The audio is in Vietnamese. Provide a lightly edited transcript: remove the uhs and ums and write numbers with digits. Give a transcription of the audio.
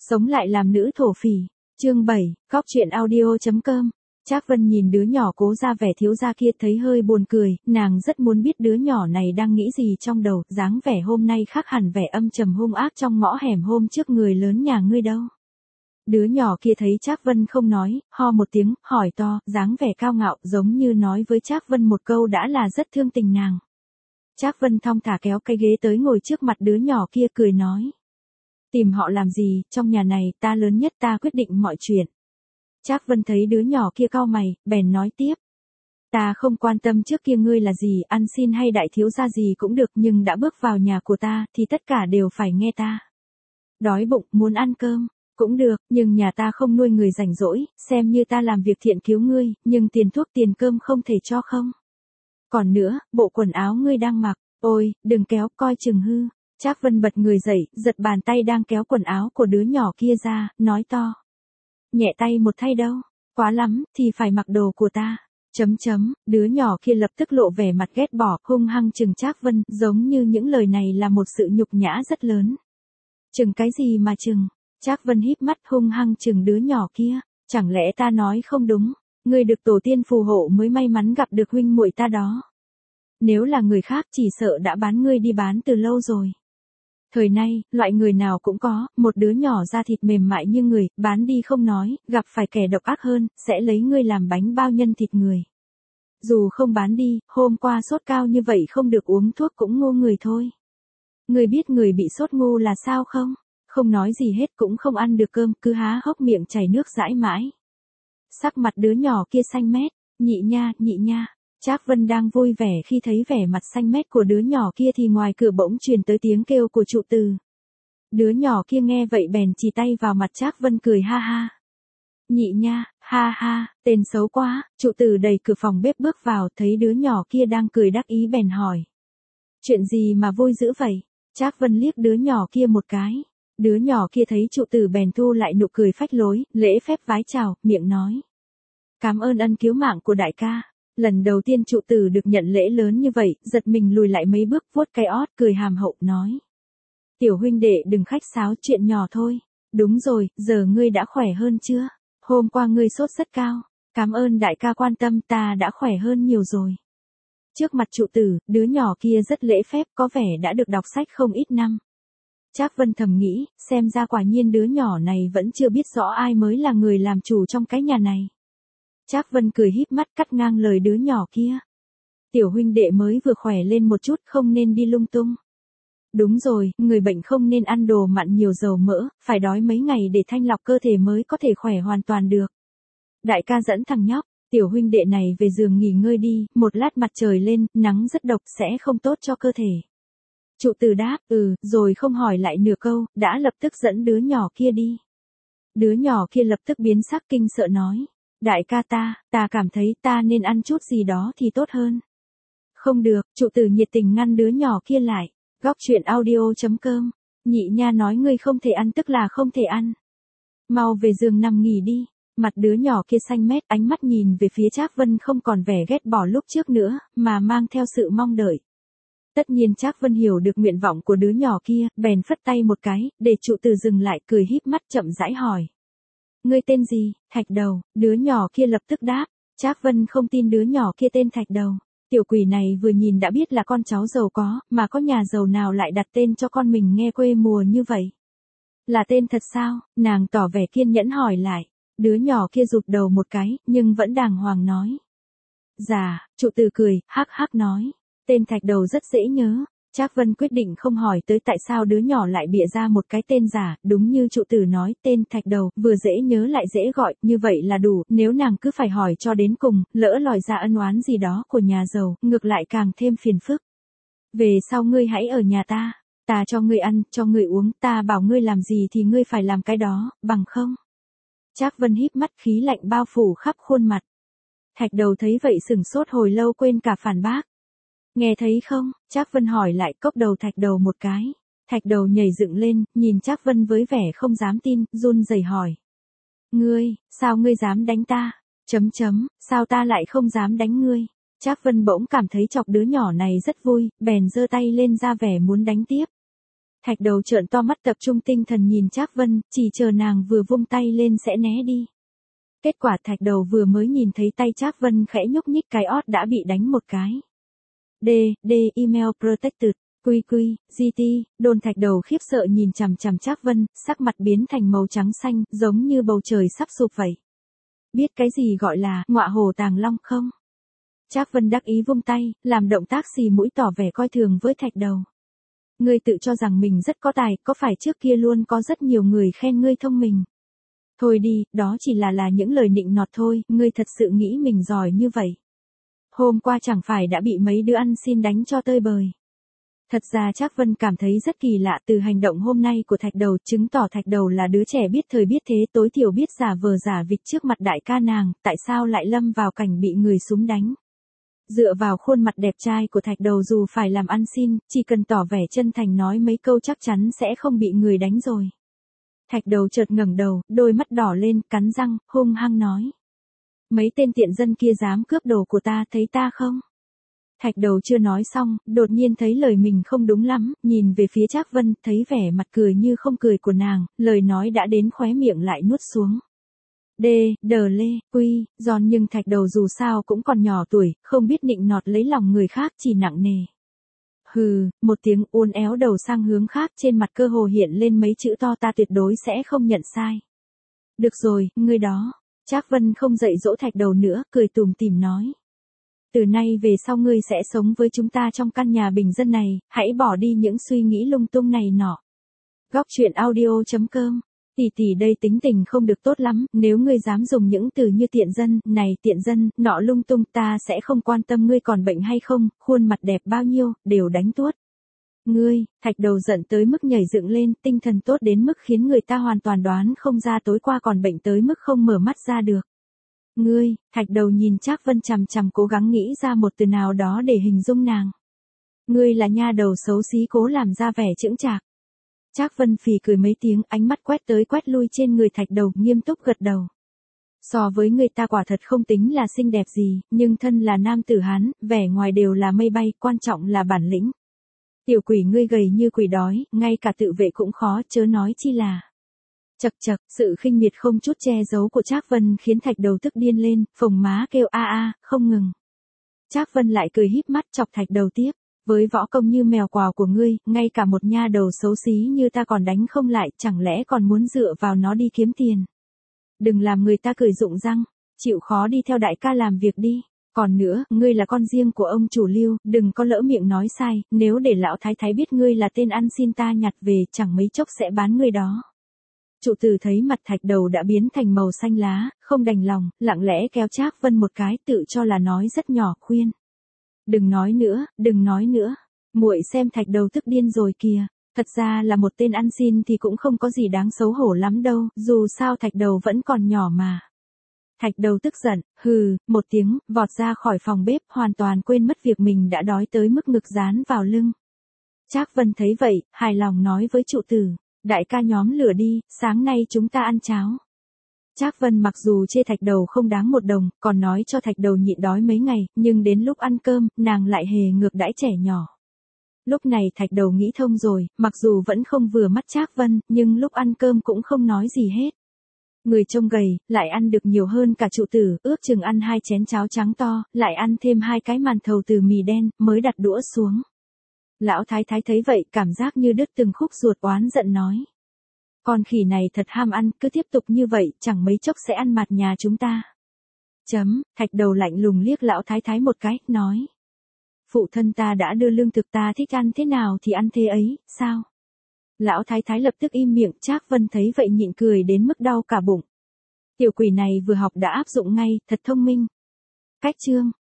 Sống lại làm nữ thổ phỉ. Chương 7, Cóc truyện audio.com. Trác Vân nhìn đứa nhỏ cố ra vẻ thiếu gia kia thấy hơi buồn cười, nàng rất muốn biết đứa nhỏ này đang nghĩ gì trong đầu, dáng vẻ hôm nay khác hẳn vẻ âm trầm hung ác trong ngõ hẻm hôm trước người lớn nhà ngươi đâu. Đứa nhỏ kia thấy Trác Vân không nói, ho một tiếng, hỏi to, dáng vẻ cao ngạo, giống như nói với Trác Vân một câu đã là rất thương tình nàng. Trác Vân thong thả kéo cái ghế tới ngồi trước mặt đứa nhỏ kia cười nói. Tìm họ làm gì, trong nhà này ta lớn nhất, ta quyết định mọi chuyện. Trác Vân thấy đứa nhỏ kia cau mày, bèn nói tiếp. Ta không quan tâm trước kia ngươi là gì, ăn xin hay đại thiếu gia gì cũng được, nhưng đã bước vào nhà của ta thì tất cả đều phải nghe ta. Đói bụng, muốn ăn cơm, cũng được, nhưng nhà ta không nuôi người rảnh rỗi, xem như ta làm việc thiện cứu ngươi, nhưng tiền thuốc tiền cơm không thể cho không. Còn nữa, bộ quần áo ngươi đang mặc, ôi, đừng kéo, coi chừng hư. Trác Vân bật người dậy, giật bàn tay đang kéo quần áo của đứa nhỏ kia ra, nói to. Nhẹ tay một thay đâu, quá lắm, thì phải mặc đồ của ta. Đứa nhỏ kia lập tức lộ vẻ mặt ghét bỏ, hung hăng chừng Trác Vân, giống như những lời này là một sự nhục nhã rất lớn. Chừng cái gì mà chừng? Trác Vân híp mắt hung hăng chừng đứa nhỏ kia, chẳng lẽ ta nói không đúng, ngươi được tổ tiên phù hộ mới may mắn gặp được huynh muội ta đó. Nếu là người khác chỉ sợ đã bán ngươi đi bán từ lâu rồi. Thời nay, loại người nào cũng có, một đứa nhỏ da thịt mềm mại như người, bán đi không nói, gặp phải kẻ độc ác hơn, sẽ lấy ngươi làm bánh bao nhân thịt người. Dù không bán đi, hôm qua sốt cao như vậy không được uống thuốc cũng ngu người thôi. Ngươi biết người bị sốt ngu là sao không? Không nói gì hết cũng không ăn được cơm, cứ há hốc miệng chảy nước dãi mãi. Sắc mặt đứa nhỏ kia xanh mét, nhị nha. Trác Vân đang vui vẻ khi thấy vẻ mặt xanh mét của đứa nhỏ kia thì ngoài cửa bỗng truyền tới tiếng kêu của trụ từ. Đứa nhỏ kia nghe vậy bèn chỉ tay vào mặt Trác Vân cười ha ha. Nhị nha, ha, tên xấu quá, trụ từ đẩy cửa phòng bếp bước vào thấy đứa nhỏ kia đang cười đắc ý bèn hỏi. Chuyện gì mà vui dữ vậy? Trác Vân liếc đứa nhỏ kia một cái. Đứa nhỏ kia thấy trụ từ bèn thu lại nụ cười phách lối, lễ phép vái chào, miệng nói. Cảm ơn ân cứu mạng của đại ca. Lần đầu tiên trụ từ được nhận lễ lớn như vậy, giật mình lùi lại mấy bước vuốt cái ót cười hàm hậu nói. Tiểu huynh đệ đừng khách sáo, chuyện nhỏ thôi. Đúng rồi, giờ ngươi đã khỏe hơn chưa? Hôm qua ngươi sốt rất cao. Cảm ơn đại ca quan tâm, ta đã khỏe hơn nhiều rồi. Trước mặt trụ từ, đứa nhỏ kia rất lễ phép, có vẻ đã được đọc sách không ít năm. Trác Vân thầm nghĩ, xem ra quả nhiên đứa nhỏ này vẫn chưa biết rõ ai mới là người làm chủ trong cái nhà này. Trác Vân cười híp mắt cắt ngang lời đứa nhỏ kia. Tiểu huynh đệ mới vừa khỏe lên một chút, không nên đi lung tung. Đúng rồi, người bệnh không nên ăn đồ mặn nhiều dầu mỡ, phải đói mấy ngày để thanh lọc cơ thể mới có thể khỏe hoàn toàn được. Đại ca dẫn thằng nhóc, tiểu huynh đệ này về giường nghỉ ngơi đi, một lát mặt trời lên, nắng rất độc sẽ không tốt cho cơ thể. Trụ từ đáp, rồi không hỏi lại nửa câu, đã lập tức dẫn đứa nhỏ kia đi. Đứa nhỏ kia lập tức biến sắc kinh sợ nói. Đại ca ta cảm thấy ta nên ăn chút gì đó thì tốt hơn. Không được, trụ từ nhiệt tình ngăn đứa nhỏ kia lại. Góc truyện audio.com. Nhị nha nói ngươi không thể ăn tức là không thể ăn. Mau về giường nằm nghỉ đi. Mặt đứa nhỏ kia xanh mét, ánh mắt nhìn về phía Trác Vân không còn vẻ ghét bỏ lúc trước nữa, mà mang theo sự mong đợi. Tất nhiên Trác Vân hiểu được nguyện vọng của đứa nhỏ kia, bèn phất tay một cái, để trụ từ dừng lại cười híp mắt chậm rãi hỏi. Ngươi tên gì? Thạch Đầu, đứa nhỏ kia lập tức đáp. Trác Vân không tin đứa nhỏ kia tên Thạch Đầu. Tiểu quỷ này vừa nhìn đã biết là con cháu giàu có, mà có nhà giàu nào lại đặt tên cho con mình nghe quê mùa như vậy. Là tên thật sao? Nàng tỏ vẻ kiên nhẫn hỏi lại. Đứa nhỏ kia rụt đầu một cái, nhưng vẫn đàng hoàng nói. Dạ, trụ từ cười, hắc nói. Tên Thạch Đầu rất dễ nhớ. Trác Vân quyết định không hỏi tới tại sao đứa nhỏ lại bịa ra một cái tên giả, đúng như trụ từ nói, tên Thạch Đầu, vừa dễ nhớ lại dễ gọi, như vậy là đủ, nếu nàng cứ phải hỏi cho đến cùng, lỡ lòi ra ân oán gì đó của nhà giàu, ngược lại càng thêm phiền phức. Về sau ngươi hãy ở nhà ta cho ngươi ăn, cho ngươi uống, ta bảo ngươi làm gì thì ngươi phải làm cái đó, bằng không. Trác Vân híp mắt khí lạnh bao phủ khắp khuôn mặt. Thạch Đầu thấy vậy sửng sốt hồi lâu quên cả phản bác. Nghe thấy không? Trác Vân hỏi lại cốc đầu Thạch Đầu một cái. Thạch Đầu nhảy dựng lên, nhìn Trác Vân với vẻ không dám tin, run rẩy hỏi. Sao ngươi dám đánh ta? Sao ta lại không dám đánh ngươi? Trác Vân bỗng cảm thấy chọc đứa nhỏ này rất vui, bèn giơ tay lên ra vẻ muốn đánh tiếp. Thạch đầu trợn to mắt tập trung tinh thần nhìn Trác Vân, chỉ chờ nàng vừa vung tay lên sẽ né đi. Kết quả thạch đầu vừa mới nhìn thấy tay Trác Vân khẽ nhúc nhích cái ót đã bị đánh một cái. D, email protected, QQ, GT, đồn thạch đầu khiếp sợ nhìn chằm chằm Trác Vân, sắc mặt biến thành màu trắng xanh, giống như bầu trời sắp sụp vậy. Biết cái gì gọi là ngọa hổ tàng long không? Trác Vân đắc ý vung tay, làm động tác xì mũi tỏ vẻ coi thường với thạch đầu. Ngươi tự cho rằng mình rất có tài, có phải trước kia luôn có rất nhiều người khen ngươi thông minh? Thôi đi, đó chỉ là những lời nịnh nọt thôi, ngươi thật sự nghĩ mình giỏi như vậy. Hôm qua chẳng phải đã bị mấy đứa ăn xin đánh cho tơi bời. Thật ra Trác Vân cảm thấy rất kỳ lạ từ hành động hôm nay của thạch đầu, chứng tỏ thạch đầu là đứa trẻ biết thời biết thế, tối thiểu biết giả vờ giả vịt trước mặt đại ca nàng, tại sao lại lâm vào cảnh bị người súng đánh. Dựa vào khuôn mặt đẹp trai của thạch đầu dù phải làm ăn xin, chỉ cần tỏ vẻ chân thành nói mấy câu chắc chắn sẽ không bị người đánh rồi. Thạch đầu chợt ngẩng đầu, đôi mắt đỏ lên, cắn răng, hung hăng nói. Mấy tên tiện dân kia dám cướp đồ của ta, thấy ta không? Thạch đầu chưa nói xong, đột nhiên thấy lời mình không đúng lắm, nhìn về phía Trác Vân, thấy vẻ mặt cười như không cười của nàng, lời nói đã đến khóe miệng lại nuốt xuống. Đờ lê, quy, giòn nhưng thạch đầu dù sao cũng còn nhỏ tuổi, không biết nịnh nọt lấy lòng người khác chỉ nặng nề. Hừ, một tiếng uốn éo đầu sang hướng khác trên mặt cơ hồ hiện lên mấy chữ to ta tuyệt đối sẽ không nhận sai. Được rồi, ngươi đó. Trác Vân không dạy dỗ thạch đầu nữa, cười tủm tỉm nói. Từ nay về sau ngươi sẽ sống với chúng ta trong căn nhà bình dân này, hãy bỏ đi những suy nghĩ lung tung này nọ. Góc truyện audio.com. Tỷ tỷ đây tính tình không được tốt lắm, nếu ngươi dám dùng những từ như tiện dân, này tiện dân, nọ lung tung ta sẽ không quan tâm ngươi còn bệnh hay không, khuôn mặt đẹp bao nhiêu, đều đánh tuốt. Ngươi, thạch đầu giận tới mức nhảy dựng lên, tinh thần tốt đến mức khiến người ta hoàn toàn đoán không ra tối qua còn bệnh tới mức không mở mắt ra được. Ngươi, thạch đầu nhìn Trác Vân chằm chằm cố gắng nghĩ ra một từ nào đó để hình dung nàng. Ngươi là nha đầu xấu xí cố làm ra vẻ chững chạc. Trác Vân phì cười mấy tiếng, ánh mắt quét tới quét lui trên người thạch đầu, nghiêm túc gật đầu. So với người ta quả thật không tính là xinh đẹp gì, nhưng thân là nam tử Hán, vẻ ngoài đều là mây bay, quan trọng là bản lĩnh. Tiểu quỷ ngươi gầy như quỷ đói, ngay cả tự vệ cũng khó, chớ nói chi là. Chậc chậc, sự khinh miệt không chút che giấu của Trác Vân khiến thạch đầu tức điên lên, phồng má kêu a a, không ngừng. Trác Vân lại cười híp mắt chọc thạch đầu tiếp. Với võ công như mèo quào của ngươi, ngay cả một nha đầu xấu xí như ta còn đánh không lại, chẳng lẽ còn muốn dựa vào nó đi kiếm tiền. Đừng làm người ta cười rụng răng, chịu khó đi theo đại ca làm việc đi. Còn nữa, ngươi là con riêng của ông chủ Lưu, đừng có lỡ miệng nói sai, nếu để lão thái thái biết ngươi là tên ăn xin ta nhặt về, chẳng mấy chốc sẽ bán ngươi đó. Trụ tử thấy mặt thạch đầu đã biến thành màu xanh lá, không đành lòng, lặng lẽ kéo Trác Vân một cái, tự cho là nói rất nhỏ, khuyên. Đừng nói nữa, đừng nói nữa. Muội xem thạch đầu tức điên rồi kìa. Thật ra là một tên ăn xin thì cũng không có gì đáng xấu hổ lắm đâu, dù sao thạch đầu vẫn còn nhỏ mà. Thạch đầu tức giận, hừ, một tiếng, vọt ra khỏi phòng bếp, hoàn toàn quên mất việc mình đã đói tới mức ngực dán vào lưng. Trác Vân thấy vậy, hài lòng nói với trụ tử, đại ca nhóm lửa đi, sáng nay chúng ta ăn cháo. Trác Vân mặc dù chê thạch đầu không đáng một đồng, còn nói cho thạch đầu nhịn đói mấy ngày, nhưng đến lúc ăn cơm, nàng lại hề ngược đãi trẻ nhỏ. Lúc này thạch đầu nghĩ thông rồi, mặc dù vẫn không vừa mắt Trác Vân, nhưng lúc ăn cơm cũng không nói gì hết. Người trông gầy, lại ăn được nhiều hơn cả trụ tử, ước chừng ăn 2 chén cháo trắng to, lại ăn thêm 2 cái màn thầu từ mì đen, mới đặt đũa xuống. Lão thái thái thấy vậy, cảm giác như đứt từng khúc ruột, oán giận nói. Con khỉ này thật ham ăn, cứ tiếp tục như vậy, chẳng mấy chốc sẽ ăn mặt nhà chúng ta. Thạch đầu lạnh lùng liếc lão thái thái một cái, nói. Phụ thân ta đã đưa lương thực ta thích ăn thế nào thì ăn thế ấy, sao? Lão thái thái lập tức im miệng, Trác Vân thấy vậy nhịn cười đến mức đau cả bụng. Tiểu quỷ này vừa học đã áp dụng ngay, thật thông minh. Cách chương.